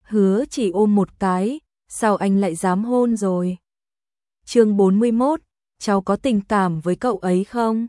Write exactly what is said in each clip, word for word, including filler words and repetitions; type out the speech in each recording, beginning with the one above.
hứa chỉ ôm một cái, sao anh lại dám hôn rồi? Chương bốn mươi mốt, cháu có tình cảm với cậu ấy không?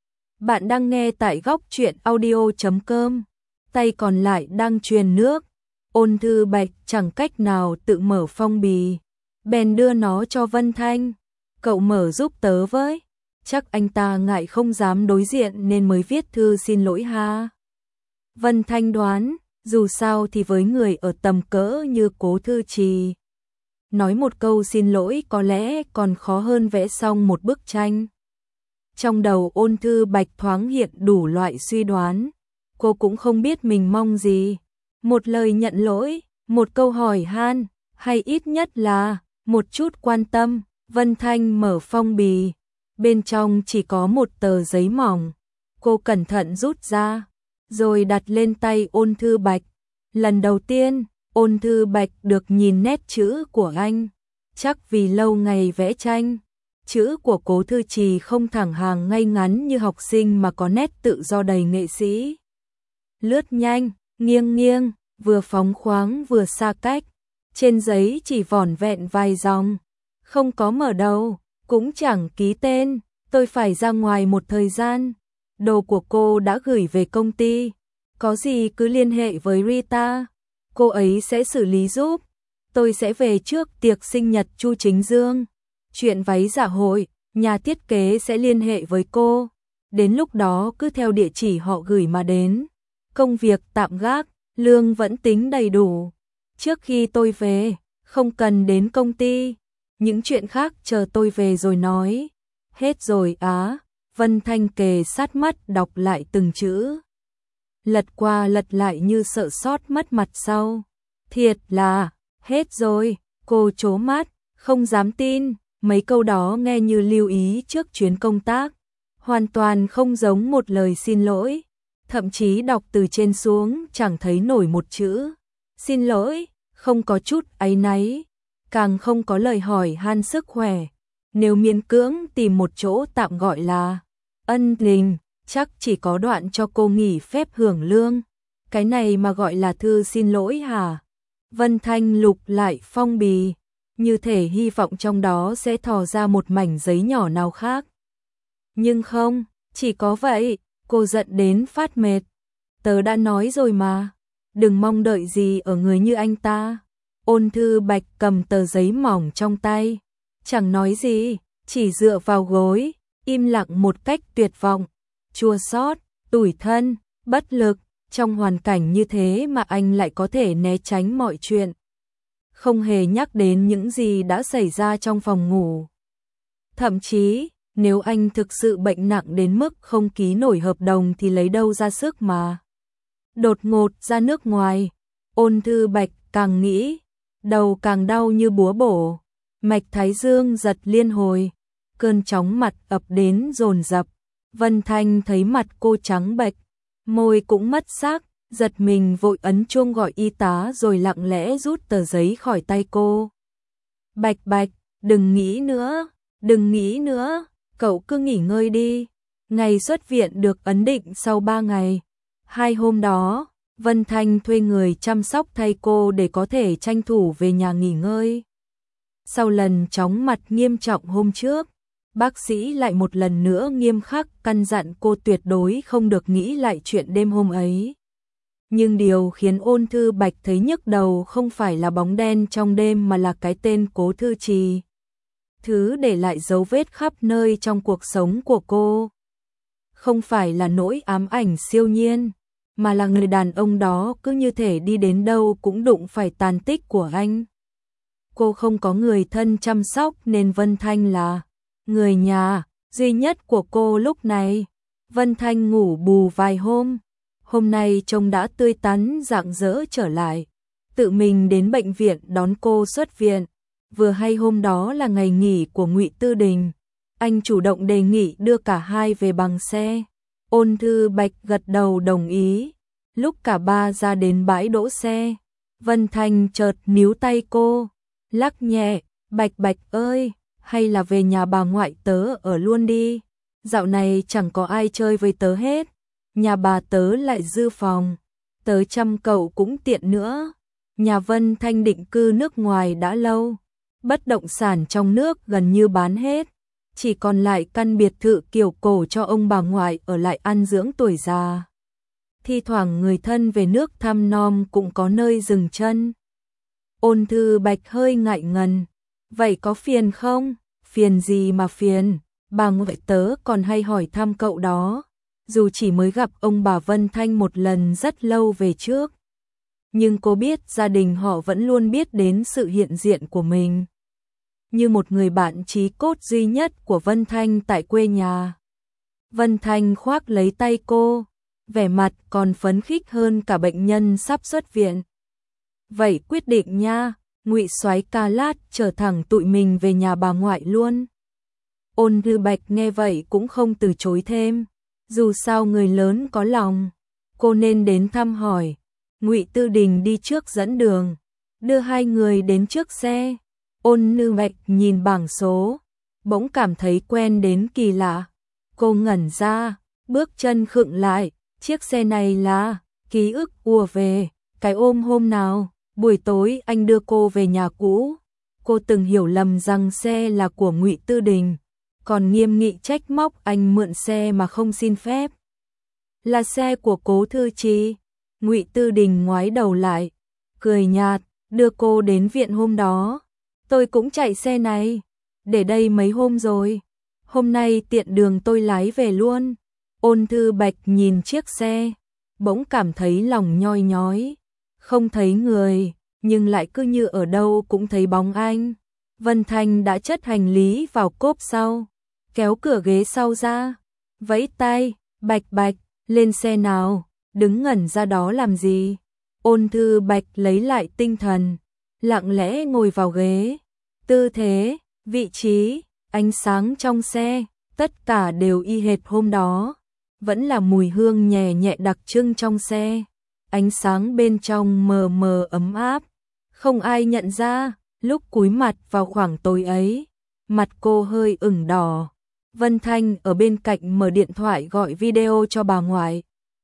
Bạn đang nghe tại góc truyện audio chấm com, tay còn lại đang truyền nước. Ôn Thư Bạch chẳng cách nào tự mở phong bì, bèn đưa nó cho Vân Thanh. Cậu mở giúp tớ với, chắc anh ta ngại không dám đối diện nên mới viết thư xin lỗi ha. Vân Thanh đoán, dù sao thì với người ở tầm cỡ như Cố Thư Trì, nói một câu xin lỗi có lẽ còn khó hơn vẽ xong một bức tranh. Trong đầu Ôn Thư Bạch thoáng hiện đủ loại suy đoán, cô cũng không biết mình mong gì. Một lời nhận lỗi, một câu hỏi han, hay ít nhất là một chút quan tâm. Vân Thanh mở phong bì, bên trong chỉ có một tờ giấy mỏng. Cô cẩn thận rút ra, rồi đặt lên tay Ôn Thư Bạch. Lần đầu tiên, Ôn Thư Bạch được nhìn nét chữ của anh. Chắc vì lâu ngày vẽ tranh, chữ của Cố Thư Trì không thẳng hàng ngay ngắn như học sinh mà có nét tự do đầy nghệ sĩ. Lướt nhanh, nghiêng nghiêng, vừa phóng khoáng vừa xa cách. Trên giấy chỉ vỏn vẹn vài dòng, không có mở đầu, cũng chẳng ký tên. Tôi phải ra ngoài một thời gian, đồ của cô đã gửi về công ty, có gì cứ liên hệ với Rita, cô ấy sẽ xử lý giúp. Tôi sẽ về trước tiệc sinh nhật Chu Chính Dương. Chuyện váy dạ hội, nhà thiết kế sẽ liên hệ với cô. Đến lúc đó cứ theo địa chỉ họ gửi mà đến. Công việc tạm gác, lương vẫn tính đầy đủ. Trước khi tôi về, không cần đến công ty. Những chuyện khác chờ tôi về rồi nói. Hết rồi á. Vân Thanh kề sát mắt đọc lại từng chữ. Lật qua lật lại như sợ sót mất mặt sau. Thiệt là, hết rồi. Cô trố mắt, không dám tin. Mấy câu đó nghe như lưu ý trước chuyến công tác. Hoàn toàn không giống một lời xin lỗi. Thậm chí đọc từ trên xuống chẳng thấy nổi một chữ xin lỗi, không có chút áy náy, càng không có lời hỏi han sức khỏe. Nếu miễn cưỡng tìm một chỗ tạm gọi là ân tình, chắc chỉ có đoạn cho cô nghỉ phép hưởng lương. Cái này mà gọi là thư xin lỗi hả? Vân Thanh lục lại phong bì, như thể hy vọng trong đó sẽ thò ra một mảnh giấy nhỏ nào khác. Nhưng không, chỉ có vậy. Cô giận đến phát mệt. Tớ đã nói rồi mà, đừng mong đợi gì ở người như anh ta. Ôn Thư Bạch cầm tờ giấy mỏng trong tay, chẳng nói gì, chỉ dựa vào gối, im lặng một cách tuyệt vọng, chua xót, tủi thân, bất lực. Trong hoàn cảnh như thế mà anh lại có thể né tránh mọi chuyện, không hề nhắc đến những gì đã xảy ra trong phòng ngủ. Thậm chí, nếu anh thực sự bệnh nặng đến mức không ký nổi hợp đồng thì lấy đâu ra sức mà đột ngột ra nước ngoài. Ôn Thư Bạch càng nghĩ, đầu càng đau như búa bổ, mạch thái dương giật liên hồi, cơn chóng mặt ập đến dồn dập. Vân Thanh thấy mặt cô trắng bệch, môi cũng mất sắc, giật mình vội ấn chuông gọi y tá rồi lặng lẽ rút tờ giấy khỏi tay cô. Bạch Bạch, đừng nghĩ nữa, đừng nghĩ nữa. Cậu cứ nghỉ ngơi đi. Ngày xuất viện được ấn định sau ba ngày. Hai hôm đó, Vân Thanh thuê người chăm sóc thay cô để có thể tranh thủ về nhà nghỉ ngơi. Sau lần chóng mặt nghiêm trọng hôm trước, bác sĩ lại một lần nữa nghiêm khắc căn dặn cô tuyệt đối không được nghĩ lại chuyện đêm hôm ấy. Nhưng điều khiến Ôn Thư Bạch thấy nhức đầu không phải là bóng đen trong đêm mà là cái tên Cố Thư Trì. Thứ để lại dấu vết khắp nơi trong cuộc sống của cô. Không phải là nỗi ám ảnh siêu nhiên, mà là người đàn ông đó cứ như thể đi đến đâu cũng đụng phải tàn tích của anh. Cô không có người thân chăm sóc nên Vân Thanh là người nhà duy nhất của cô lúc này. Vân Thanh ngủ bù vài hôm, hôm nay trông đã tươi tắn rạng rỡ trở lại, tự mình đến bệnh viện đón cô xuất viện. Vừa hay hôm đó là ngày nghỉ của Ngụy Tư Đình, anh chủ động đề nghị đưa cả hai về bằng xe. Ôn Thư Bạch gật đầu đồng ý. Lúc cả ba ra đến bãi đỗ xe, Vân Thanh chợt níu tay cô, lắc nhẹ, Bạch Bạch ơi, hay là về nhà bà ngoại tớ ở luôn đi. Dạo này chẳng có ai chơi với tớ hết, nhà bà tớ lại dư phòng, tớ chăm cậu cũng tiện nữa. Nhà Vân Thanh định cư nước ngoài đã lâu, bất động sản trong nước gần như bán hết, chỉ còn lại căn biệt thự kiểu cổ cho ông bà ngoại ở lại ăn dưỡng tuổi già. Thi thoảng người thân về nước thăm nom cũng có nơi dừng chân. Ôn Thư Bạch hơi ngại ngần, vậy có phiền không? Phiền gì mà phiền, bà ngoại tớ còn hay hỏi thăm cậu đó, dù chỉ mới gặp ông bà Vân Thanh một lần rất lâu về trước. Nhưng cô biết gia đình họ vẫn luôn biết đến sự hiện diện của mình, như một người bạn chí cốt duy nhất của Vân Thanh tại quê nhà. Vân Thanh khoác lấy tay cô, vẻ mặt còn phấn khích hơn cả bệnh nhân sắp xuất viện. Vậy quyết định nha, Ngụy soái ca lát chở thẳng tụi mình về nhà bà ngoại luôn. Ôn Thư Bạch nghe vậy cũng không từ chối thêm, dù sao người lớn có lòng, cô nên đến thăm hỏi. Ngụy Tư Đình đi trước dẫn đường, đưa hai người đến trước xe. Ôn Thư Bạch nhìn bảng số, bỗng cảm thấy quen đến kỳ lạ. Cô ngẩn ra, bước chân khựng lại, chiếc xe này là, ký ức ùa về, cái ôm hôm nào, buổi tối anh đưa cô về nhà cũ. Cô từng hiểu lầm rằng xe là của Ngụy Tư Đình, còn nghiêm nghị trách móc anh mượn xe mà không xin phép. Là xe của Cố Thư Trì. Ngụy Tư Đình ngoái đầu lại, cười nhạt, đưa cô đến viện hôm đó. Tôi cũng chạy xe này, để đây mấy hôm rồi. Hôm nay tiện đường tôi lái về luôn. Ôn Thư Bạch nhìn chiếc xe, bỗng cảm thấy lòng nhoi nhói. Không thấy người, nhưng lại cứ như ở đâu cũng thấy bóng anh. Vân Thanh đã chất hành lý vào cốp sau, kéo cửa ghế sau ra, vẫy tay, Bạch Bạch, lên xe nào, đứng ngẩn ra đó làm gì. Ôn Thư Bạch lấy lại tinh thần, lặng lẽ ngồi vào ghế. Tư thế, vị trí, ánh sáng trong xe, tất cả đều y hệt hôm đó. Vẫn là mùi hương nhẹ nhẹ đặc trưng trong xe. Ánh sáng bên trong mờ mờ ấm áp. Không ai nhận ra, lúc cúi mặt vào khoảng tối ấy, mặt cô hơi ửng đỏ. Vân Thanh ở bên cạnh mở điện thoại gọi video cho bà ngoại.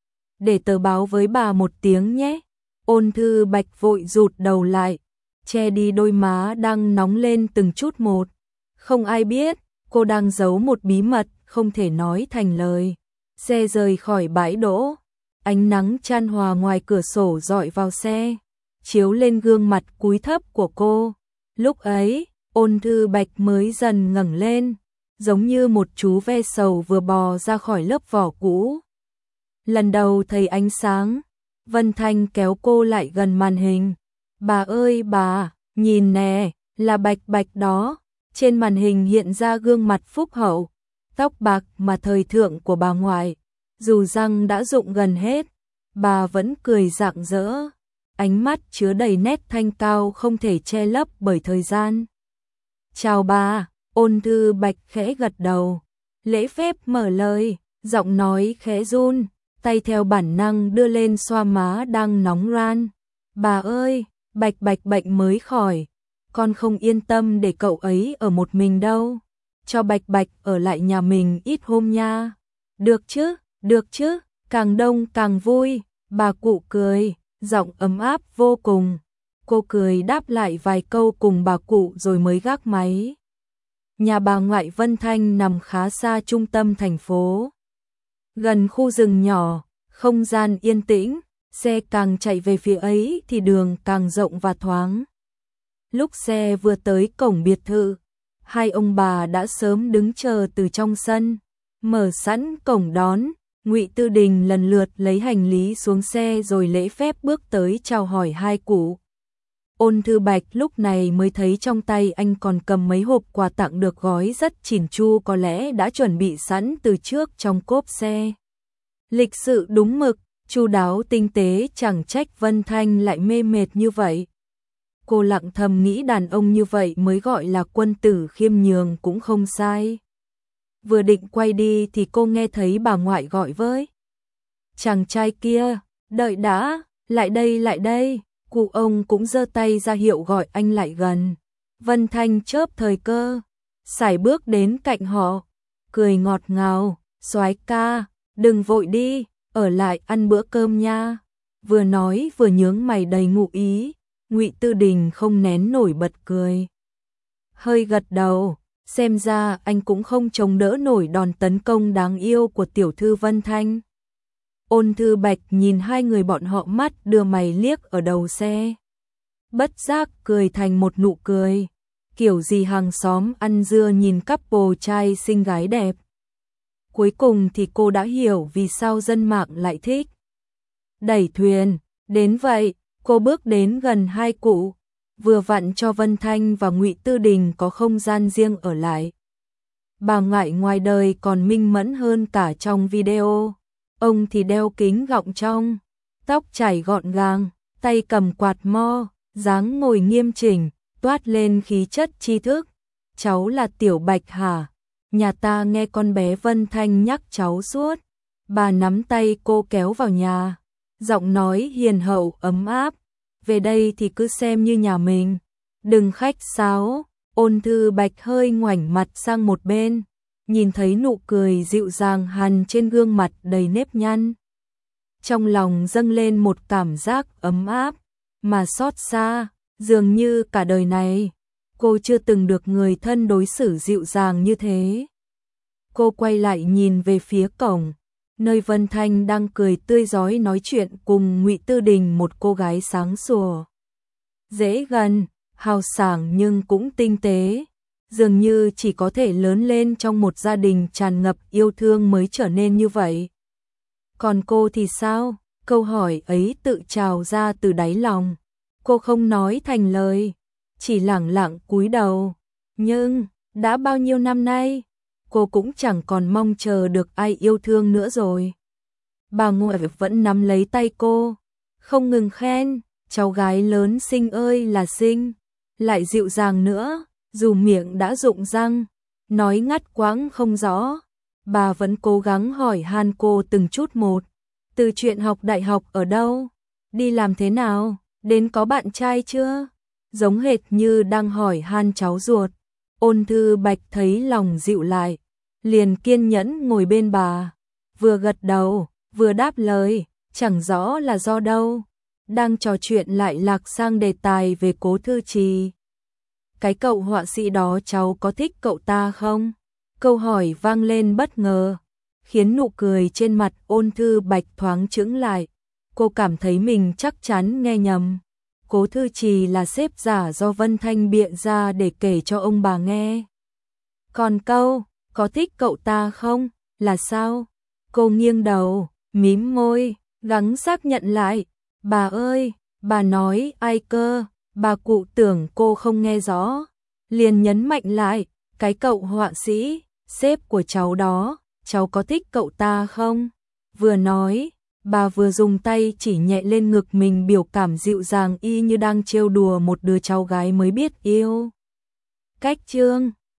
Để tớ báo với bà một tiếng nhé. Ôn Thư Bạch vội rụt đầu lại, che đi đôi má đang nóng lên từng chút một. Không ai biết, cô đang giấu một bí mật không thể nói thành lời. Xe rời khỏi bãi đỗ, ánh nắng chan hòa ngoài cửa sổ rọi vào xe, chiếu lên gương mặt cúi thấp của cô. Lúc ấy, Ôn Thư Bạch mới dần ngẩng lên, giống như một chú ve sầu vừa bò ra khỏi lớp vỏ cũ. Lần đầu thấy ánh sáng, Vân Thanh kéo cô lại gần màn hình. Bà ơi bà, nhìn nè, là Bạch Bạch đó. Trên màn hình hiện ra gương mặt phúc hậu, tóc bạc mà thời thượng của bà ngoại. Dù răng đã rụng gần hết, bà vẫn cười rạng rỡ. Ánh mắt chứa đầy nét thanh cao không thể che lấp bởi thời gian. Chào bà, Ôn Thư Bạch khẽ gật đầu. Lễ phép mở lời, giọng nói khẽ run, tay theo bản năng đưa lên xoa má đang nóng ran. Bà ơi, Bạch Bạch bệnh mới khỏi, con không yên tâm để cậu ấy ở một mình đâu. Cho Bạch Bạch ở lại nhà mình ít hôm nha. Được chứ, được chứ, càng đông càng vui. Bà cụ cười, giọng ấm áp vô cùng. Cô cười đáp lại vài câu cùng bà cụ rồi mới gác máy. Nhà bà ngoại Vân Thanh nằm khá xa trung tâm thành phố, gần khu rừng nhỏ, không gian yên tĩnh. Xe càng chạy về phía ấy thì đường càng rộng và thoáng. Lúc xe vừa tới cổng biệt thự, hai ông bà đã sớm đứng chờ từ trong sân, mở sẵn cổng đón. Ngụy Tư Đình lần lượt lấy hành lý xuống xe rồi lễ phép bước tới chào hỏi hai cụ. Ôn Thư Bạch lúc này mới thấy trong tay anh còn cầm mấy hộp quà tặng được gói rất chỉn chu, có lẽ đã chuẩn bị sẵn từ trước trong cốp xe. Lịch sự đúng mực, chu đáo tinh tế, chẳng trách Vân Thanh lại mê mệt như vậy. Cô lặng thầm nghĩ đàn ông như vậy mới gọi là quân tử khiêm nhường cũng không sai. Vừa định quay đi thì cô nghe thấy bà ngoại gọi với. Chàng trai kia, đợi đã, lại đây lại đây. Cụ ông cũng giơ tay ra hiệu gọi anh lại gần. Vân Thanh chớp thời cơ, sải bước đến cạnh họ, cười ngọt ngào, soái ca, đừng vội đi, ở lại ăn bữa cơm nha. Vừa nói vừa nhướng mày đầy ngụ ý, Ngụy Tư Đình không nén nổi bật cười. Hơi gật đầu, xem ra anh cũng không chống đỡ nổi đòn tấn công đáng yêu của tiểu thư Vân Thanh. Ôn Thư Bạch nhìn hai người bọn họ, mắt đưa mày liếc ở đầu xe. Bất giác cười thành một nụ cười, kiểu gì hàng xóm ăn dưa nhìn couple trai xinh gái đẹp. Cuối cùng thì cô đã hiểu vì sao dân mạng lại thích đẩy thuyền. Đến vậy, cô bước đến gần hai cụ, vừa vặn cho Vân Thanh và Ngụy Tư Đình có không gian riêng ở lại. Bà ngoại ngoài đời còn minh mẫn hơn cả trong video. Ông thì đeo kính gọng trong, tóc chảy gọn gàng, tay cầm quạt mo, dáng ngồi nghiêm chỉnh, toát lên khí chất tri thức. Cháu là Tiểu Bạch hả? Nhà ta nghe con bé Vân Thanh nhắc cháu suốt. Bà nắm tay cô kéo vào nhà, giọng nói hiền hậu ấm áp. Về đây thì cứ xem như nhà mình, đừng khách sáo. Ôn Thư Bạch hơi ngoảnh mặt sang một bên, nhìn thấy nụ cười dịu dàng hằn trên gương mặt đầy nếp nhăn. Trong lòng dâng lên một cảm giác ấm áp, mà xót xa, dường như cả đời này, cô chưa từng được người thân đối xử dịu dàng như thế. Cô quay lại nhìn về phía cổng, nơi Vân Thanh đang cười tươi rói nói chuyện cùng Ngụy Tư Đình, một cô gái sáng sủa, dễ gần, hào sảng nhưng cũng tinh tế. Dường như chỉ có thể lớn lên trong một gia đình tràn ngập yêu thương mới trở nên như vậy. Còn cô thì sao? Câu hỏi ấy tự trào ra từ đáy lòng. Cô không nói thành lời, chỉ lẳng lặng cúi đầu. Nhưng, đã bao nhiêu năm nay, cô cũng chẳng còn mong chờ được ai yêu thương nữa rồi. Bà ngoại vẫn nắm lấy tay cô, không ngừng khen, cháu gái lớn xinh ơi là xinh, lại dịu dàng nữa. Dù miệng đã rụng răng, nói ngắt quãng không rõ, bà vẫn cố gắng hỏi han cô từng chút một. Từ chuyện học đại học ở đâu, đi làm thế nào, đến có bạn trai chưa, giống hệt như đang hỏi han cháu ruột. Ôn Thư Bạch thấy lòng dịu lại, liền kiên nhẫn ngồi bên bà, vừa gật đầu, vừa đáp lời, chẳng rõ là do đâu. Đang trò chuyện lại lạc sang đề tài về Cố Thư Trì. Cái cậu họa sĩ đó cháu có thích cậu ta không? Câu hỏi vang lên bất ngờ, khiến nụ cười trên mặt Ôn Thư Bạch thoáng chững lại. Cô cảm thấy mình chắc chắn nghe nhầm. Cố Thư Trì là sếp giả do Vân Thanh bịa ra để kể cho ông bà nghe. Còn câu, có thích cậu ta không? Là sao? Cô nghiêng đầu, mím môi, gắng xác nhận lại. Bà ơi, bà nói ai cơ? Bà cụ tưởng cô không nghe rõ, liền nhấn mạnh lại, cái cậu họa sĩ, sếp của cháu đó, cháu có thích cậu ta không? Vừa nói, bà vừa dùng tay chỉ nhẹ lên ngực mình, biểu cảm dịu dàng y như đang trêu đùa một đứa cháu gái mới biết yêu. Cách chương